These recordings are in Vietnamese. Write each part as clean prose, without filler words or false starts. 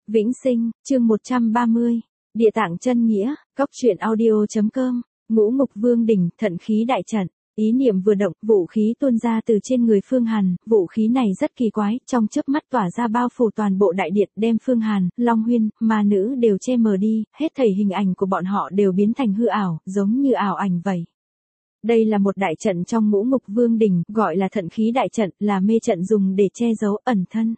Vĩnh Sinh, chương 130, Địa tạng chân nghĩa, Cốc truyện audio.com, Ngũ Ngục Vương đỉnh, thận khí đại trận. Ý niệm vừa động, vũ khí tuôn ra từ trên người Phương Hàn, vũ khí này rất kỳ quái, trong chớp mắt tỏa ra bao phủ toàn bộ đại điện, đem Phương Hàn, Long Huyên, ma nữ đều che mờ đi, hết thảy hình ảnh của bọn họ đều biến thành hư ảo, giống như ảo ảnh vậy. Đây là một đại trận trong Ngũ Ngục Vương đỉnh, gọi là thận khí đại trận, là mê trận dùng để che giấu ẩn thân.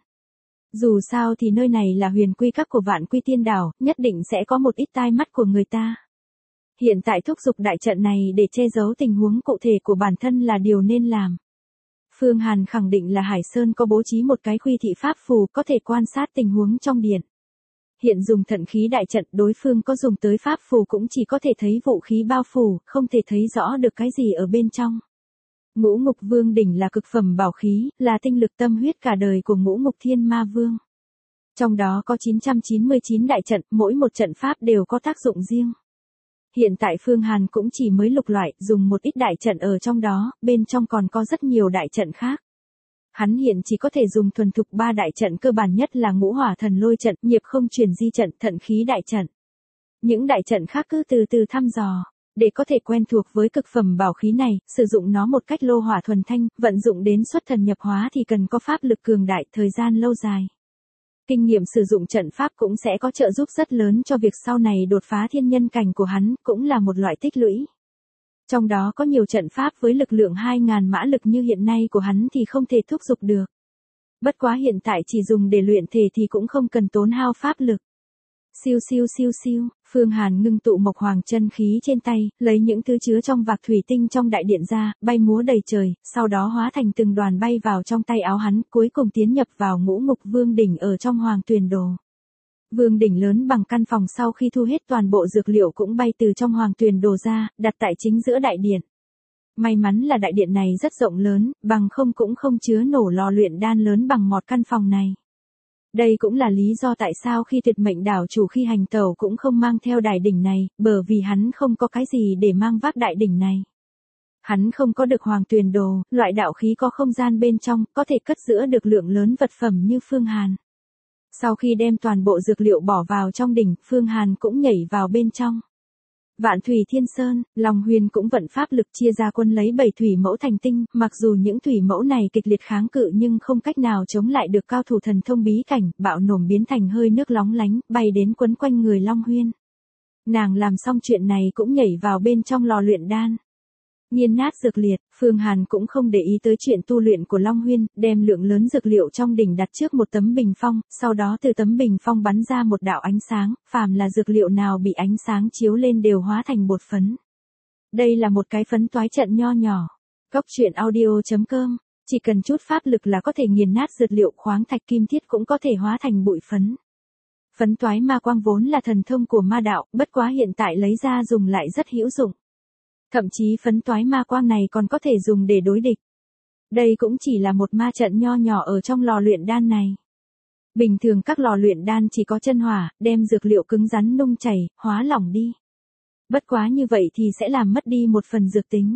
Dù sao thì nơi này là huyền quy các của Vạn Quy Tiên Đảo, nhất định sẽ có một ít tai mắt của người ta. Hiện tại thúc giục đại trận này để che giấu tình huống cụ thể của bản thân là điều nên làm. Phương Hàn khẳng định là Hải Sơn có bố trí một cái khuy thị pháp phù có thể quan sát tình huống trong điện. Hiện dùng thận khí đại trận, đối phương có dùng tới pháp phù cũng chỉ có thể thấy vũ khí bao phủ, không thể thấy rõ được cái gì ở bên trong. Ngũ Ngục Vương đỉnh là cực phẩm bảo khí, là tinh lực tâm huyết cả đời của Ngũ Ngục Thiên Ma Vương. Trong đó có 999 đại trận, mỗi một trận pháp đều có tác dụng riêng. Hiện tại Phương Hàn cũng chỉ mới lục loại, dùng một ít đại trận ở trong đó, bên trong còn có rất nhiều đại trận khác. Hắn hiện chỉ có thể dùng thuần thục 3 đại trận cơ bản nhất là Ngũ Hỏa Thần Lôi trận, Nghiệp Không Truyền Di trận, Thận khí đại trận. Những đại trận khác cứ từ từ thăm dò. Để có thể quen thuộc với cực phẩm bảo khí này, sử dụng nó một cách lô hỏa thuần thanh, vận dụng đến xuất thần nhập hóa thì cần có pháp lực cường đại, thời gian lâu dài. Kinh nghiệm sử dụng trận pháp cũng sẽ có trợ giúp rất lớn cho việc sau này đột phá thiên nhân cảnh của hắn, cũng là một loại tích lũy. Trong đó có nhiều trận pháp với lực lượng 2.000 mã lực như hiện nay của hắn thì không thể thúc giục được. Bất quá hiện tại chỉ dùng để luyện thể thì cũng không cần tốn hao pháp lực. Siêu siêu siêu siêu, Phương Hàn ngưng tụ Mộc Hoàng chân khí trên tay, lấy những thứ chứa trong vạc thủy tinh trong đại điện ra, bay múa đầy trời, sau đó hóa thành từng đoàn bay vào trong tay áo hắn, cuối cùng tiến nhập vào Ngũ Ngục Vương đỉnh ở trong Hoàng Tuyền Đồ. Vương đỉnh lớn bằng căn phòng sau khi thu hết toàn bộ dược liệu cũng bay từ trong Hoàng Tuyền Đồ ra, đặt tại chính giữa đại điện. May mắn là đại điện này rất rộng lớn, bằng không cũng không chứa nổ lò luyện đan lớn bằng một căn phòng này. Đây cũng là lý do tại sao khi Tuyệt Mệnh đảo chủ khi hành tẩu cũng không mang theo đại đỉnh này, bởi vì hắn không có cái gì để mang vác đại đỉnh này. Hắn không có được Hoàng Tuyền Đồ, loại đạo khí có không gian bên trong, có thể cất giữ được lượng lớn vật phẩm như Phương Hàn. Sau khi đem toàn bộ dược liệu bỏ vào trong đỉnh, Phương Hàn cũng nhảy vào bên trong. Vạn Thủy Thiên Sơn, Long Huyền cũng vận pháp lực chia ra quân lấy 7 thủy mẫu thành tinh, mặc dù những thủy mẫu này kịch liệt kháng cự nhưng không cách nào chống lại được cao thủ thần thông bí cảnh, bạo nổm biến thành hơi nước lóng lánh, bay đến quấn quanh người Long Huyền. Nàng làm xong chuyện này cũng nhảy vào bên trong lò luyện đan. Nghiền nát dược liệt, Phương Hàn cũng không để ý tới chuyện tu luyện của Long Huyên, đem lượng lớn dược liệu trong đỉnh đặt trước một tấm bình phong, sau đó từ tấm bình phong bắn ra một đạo ánh sáng, phàm là dược liệu nào bị ánh sáng chiếu lên đều hóa thành bột phấn. Đây là một cái phấn toái trận nho nhỏ. Cốc truyện audio.com, chỉ cần chút pháp lực là có thể nghiền nát dược liệu, khoáng thạch kim thiết cũng có thể hóa thành bụi phấn. Phấn toái ma quang vốn là thần thông của ma đạo, bất quá hiện tại lấy ra dùng lại rất hữu dụng. Thậm chí phấn toái ma quang này còn có thể dùng để đối địch. Đây cũng chỉ là một ma trận nho nhỏ ở trong lò luyện đan này. Bình thường các lò luyện đan chỉ có chân hỏa, đem dược liệu cứng rắn nung chảy, hóa lỏng đi. Bất quá như vậy thì sẽ làm mất đi một phần dược tính.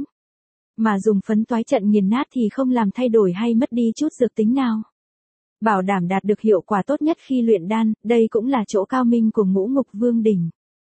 Mà dùng phấn toái trận nghiền nát thì không làm thay đổi hay mất đi chút dược tính nào. Bảo đảm đạt được hiệu quả tốt nhất khi luyện đan, đây cũng là chỗ cao minh của Ngũ Ngục Vương đỉnh.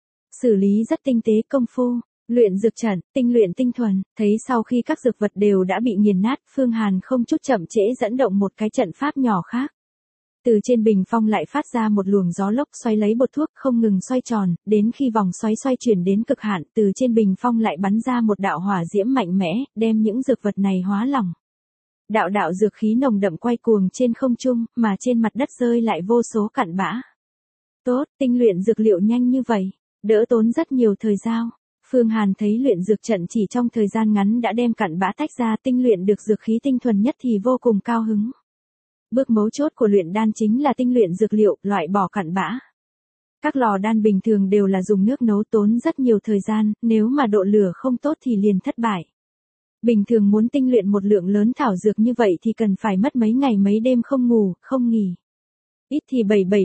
Xử lý rất tinh tế công phu. Luyện dược trận, tinh luyện tinh thuần, thấy sau khi các dược vật đều đã bị nghiền nát, Phương Hàn không chút chậm trễ dẫn động một cái trận pháp nhỏ khác. Từ trên bình phong lại phát ra một luồng gió lốc xoay lấy bột thuốc không ngừng xoay tròn, đến khi vòng xoay chuyển đến cực hạn, từ trên bình phong lại bắn ra một đạo hỏa diễm mạnh mẽ, đem những dược vật này hóa lỏng. Đạo đạo dược khí nồng đậm quay cuồng trên không trung, mà trên mặt đất rơi lại vô số cặn bã. Tốt, tinh luyện dược liệu nhanh như vậy, đỡ tốn rất nhiều thời gian. Phương Hàn thấy luyện dược trận chỉ trong thời gian ngắn đã đem cặn bã tách ra, tinh luyện được dược khí tinh thuần nhất thì vô cùng cao hứng. Bước mấu chốt của luyện đan chính là tinh luyện dược liệu, loại bỏ cặn bã. Các lò đan bình thường đều là dùng nước nấu tốn rất nhiều thời gian, nếu mà độ lửa không tốt thì liền thất bại. Bình thường muốn tinh luyện một lượng lớn thảo dược như vậy thì cần phải mất mấy ngày mấy đêm không ngủ, không nghỉ. Ít thì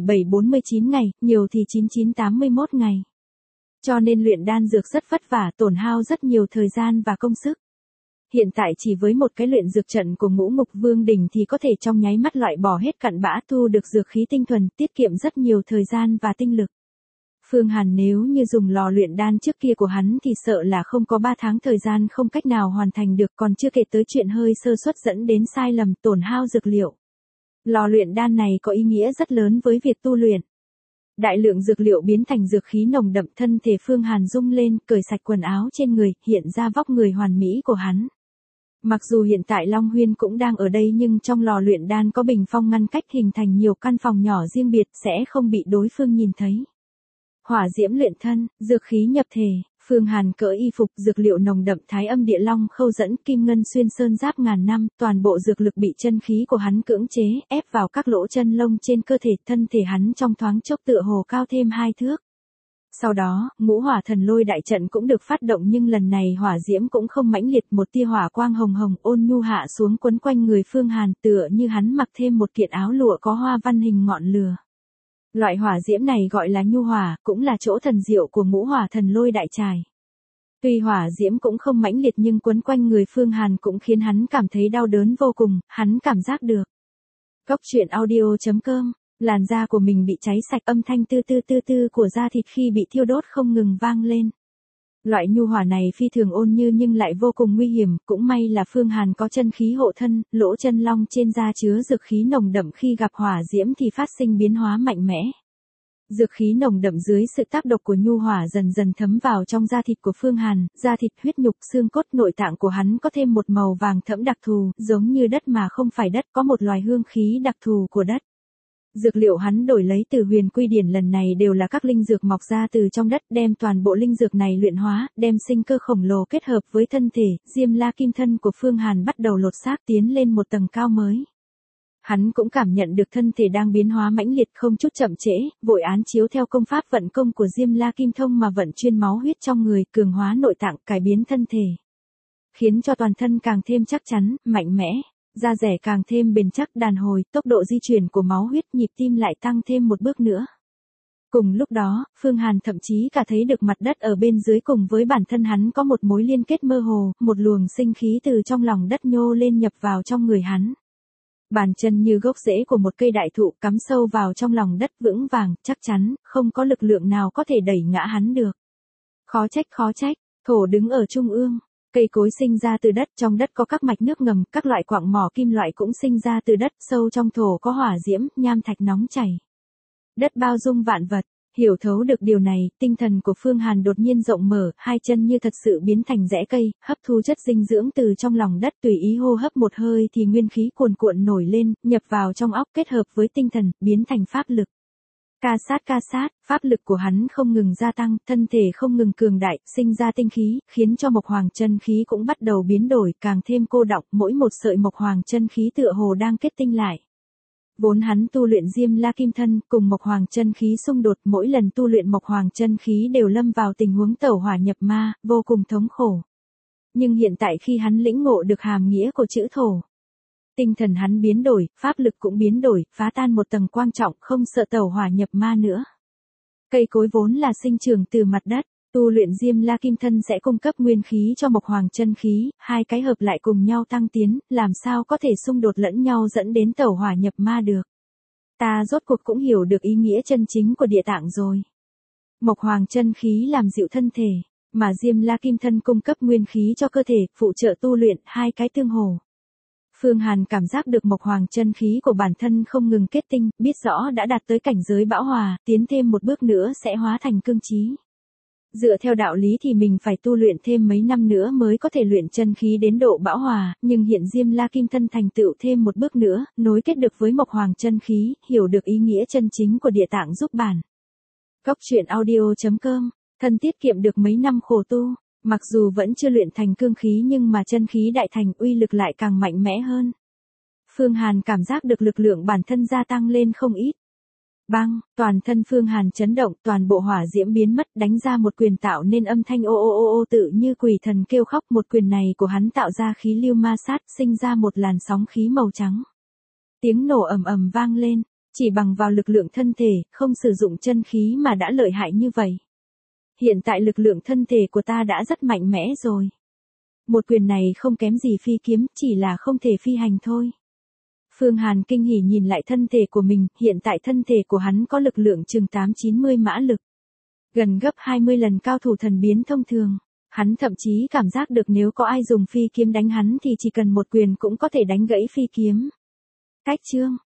77749 ngày, nhiều thì 9981 ngày. Cho nên luyện đan dược rất vất vả, tổn hao rất nhiều thời gian và công sức. Hiện tại chỉ với một cái luyện dược trận của Ngũ Ngục Vương đỉnh thì có thể trong nháy mắt loại bỏ hết cặn bã, thu được dược khí tinh thuần, tiết kiệm rất nhiều thời gian và tinh lực. Phương Hàn nếu như dùng lò luyện đan trước kia của hắn thì sợ là không có 3 tháng thời gian không cách nào hoàn thành được, còn chưa kể tới chuyện hơi sơ suất dẫn đến sai lầm tổn hao dược liệu. Lò luyện đan này có ý nghĩa rất lớn với việc tu luyện. Đại lượng dược liệu biến thành dược khí nồng đậm, thân thể Phương Hàn rung lên, cởi sạch quần áo trên người, hiện ra vóc người hoàn mỹ của hắn. Mặc dù hiện tại Long Huyên cũng đang ở đây nhưng trong lò luyện đan có bình phong ngăn cách hình thành nhiều căn phòng nhỏ riêng biệt sẽ không bị đối phương nhìn thấy. Hỏa diễm luyện thân, dược khí nhập thể, Phương Hàn cởi y phục, dược liệu nồng đậm, Thái Âm Địa Long khâu dẫn, Kim Ngân xuyên sơn giáp ngàn năm, toàn bộ dược lực bị chân khí của hắn cưỡng chế, ép vào các lỗ chân lông trên cơ thể, thân thể hắn trong thoáng chốc tựa hồ cao thêm 2 thước. Sau đó, Ngũ Hỏa Thần Lôi đại trận cũng được phát động nhưng lần này hỏa diễm cũng không mãnh liệt, một tia hỏa quang hồng hồng ôn nhu hạ xuống quấn quanh người Phương Hàn, tựa như hắn mặc thêm một kiện áo lụa có hoa văn hình ngọn lửa. Loại hỏa diễm này gọi là nhu hỏa, cũng là chỗ thần diệu của Ngũ Hỏa Thần Lôi đại trài. Tuy hỏa diễm cũng không mãnh liệt nhưng quấn quanh người Phương Hàn cũng khiến hắn cảm thấy đau đớn vô cùng, hắn cảm giác được. Cốc truyện audio.com, làn da của mình bị cháy sạch, âm thanh tư tư tư tư của da thịt khi bị thiêu đốt không ngừng vang lên. Loại nhu hỏa này phi thường ôn như nhưng lại vô cùng nguy hiểm, cũng may là Phương Hàn có chân khí hộ thân, lỗ chân long trên da chứa dược khí nồng đậm, khi gặp hỏa diễm thì phát sinh biến hóa mạnh mẽ. Dược khí nồng đậm dưới sự tác động của nhu hỏa dần dần thấm vào trong da thịt của Phương Hàn, da thịt, huyết nhục, xương cốt, nội tạng của hắn có thêm một màu vàng thẫm đặc thù, giống như đất mà không phải đất, có một loài hương khí đặc thù của đất. Dược liệu hắn đổi lấy từ Huyền Quy Điển lần này đều là các linh dược mọc ra từ trong đất, đem toàn bộ linh dược này luyện hóa, đem sinh cơ khổng lồ kết hợp với thân thể, Diêm La Kim Thân của Phương Hàn bắt đầu lột xác tiến lên một tầng cao mới. Hắn cũng cảm nhận được thân thể đang biến hóa mãnh liệt, không chút chậm trễ, vội án chiếu theo công pháp vận công của Diêm La Kim Thông mà vận chuyên máu huyết trong người, cường hóa nội tạng, cải biến thân thể, khiến cho toàn thân càng thêm chắc chắn, mạnh mẽ. Da rẻ càng thêm bền chắc, đàn hồi, tốc độ di chuyển của máu huyết, nhịp tim lại tăng thêm một bước nữa. Cùng lúc đó, Phương Hàn thậm chí cả thấy được mặt đất ở bên dưới cùng với bản thân hắn có một mối liên kết mơ hồ, một luồng sinh khí từ trong lòng đất nhô lên nhập vào trong người hắn. Bàn chân như gốc rễ của một cây đại thụ cắm sâu vào trong lòng đất, vững vàng, chắc chắn, không có lực lượng nào có thể đẩy ngã hắn được. Khó trách, thổ đứng ở trung ương. Cây cối sinh ra từ đất, trong đất có các mạch nước ngầm, các loại quặng mỏ kim loại cũng sinh ra từ đất, sâu trong thổ có hỏa diễm, nham thạch nóng chảy. Đất bao dung vạn vật, hiểu thấu được điều này, tinh thần của Phương Hàn đột nhiên rộng mở, hai chân như thật sự biến thành rễ cây, hấp thu chất dinh dưỡng từ trong lòng đất, tùy ý hô hấp một hơi thì nguyên khí cuồn cuộn nổi lên, nhập vào trong óc kết hợp với tinh thần, biến thành pháp lực. Ca sát, pháp lực của hắn không ngừng gia tăng, thân thể không ngừng cường đại, sinh ra tinh khí, khiến cho mộc hoàng chân khí cũng bắt đầu biến đổi, càng thêm cô đọng, mỗi một sợi mộc hoàng chân khí tựa hồ đang kết tinh lại. Vốn hắn tu luyện Diêm La Kim Thân, cùng mộc hoàng chân khí xung đột, mỗi lần tu luyện mộc hoàng chân khí đều lâm vào tình huống tẩu hỏa nhập ma, vô cùng thống khổ. Nhưng hiện tại khi hắn lĩnh ngộ được hàm nghĩa của chữ thổ, tinh thần hắn biến đổi, pháp lực cũng biến đổi, phá tan một tầng quan trọng, không sợ tẩu hỏa nhập ma nữa. Cây cối vốn là sinh trưởng từ mặt đất, tu luyện Diêm La Kim Thân sẽ cung cấp nguyên khí cho mộc hoàng chân khí, hai cái hợp lại cùng nhau tăng tiến, làm sao có thể xung đột lẫn nhau dẫn đến tẩu hỏa nhập ma được. Ta rốt cuộc cũng hiểu được ý nghĩa chân chính của địa tạng rồi. Mộc hoàng chân khí làm dịu thân thể, mà Diêm La Kim Thân cung cấp nguyên khí cho cơ thể, phụ trợ tu luyện, hai cái tương hỗ. Phương Hàn cảm giác được mộc hoàng chân khí của bản thân không ngừng kết tinh, biết rõ đã đạt tới cảnh giới bão hòa, tiến thêm một bước nữa sẽ hóa thành cương chí. Dựa theo đạo lý thì mình phải tu luyện thêm mấy năm nữa mới có thể luyện chân khí đến độ bão hòa, nhưng hiện Diêm La Kim Thân thành tựu thêm một bước nữa, nối kết được với mộc hoàng chân khí, hiểu được ý nghĩa chân chính của địa tạng giúp bản. Cốc truyện audio.com, thân tiết kiệm được mấy năm khổ tu. Mặc dù vẫn chưa luyện thành cương khí nhưng mà chân khí đại thành, uy lực lại càng mạnh mẽ hơn. Phương Hàn cảm giác được lực lượng bản thân gia tăng lên không ít. Bang, toàn thân Phương Hàn chấn động, toàn bộ hỏa diễm biến mất, đánh ra một quyền tạo nên âm thanh ô ô ô ô tự như quỷ thần kêu khóc, một quyền này của hắn tạo ra khí lưu ma sát, sinh ra một làn sóng khí màu trắng. Tiếng nổ ầm ầm vang lên, chỉ bằng vào lực lượng thân thể, không sử dụng chân khí mà đã lợi hại như vậy. Hiện tại lực lượng thân thể của ta đã rất mạnh mẽ rồi. một quyền này không kém gì phi kiếm, chỉ là không thể phi hành thôi. Phương Hàn kinh hỉ nhìn lại thân thể của mình, hiện tại thân thể của hắn có lực lượng chừng 8-90 mã lực. Gần gấp 20 lần cao thủ thần biến thông thường. Hắn thậm chí cảm giác được nếu có ai dùng phi kiếm đánh hắn thì chỉ cần một quyền cũng có thể đánh gãy phi kiếm. Cách chương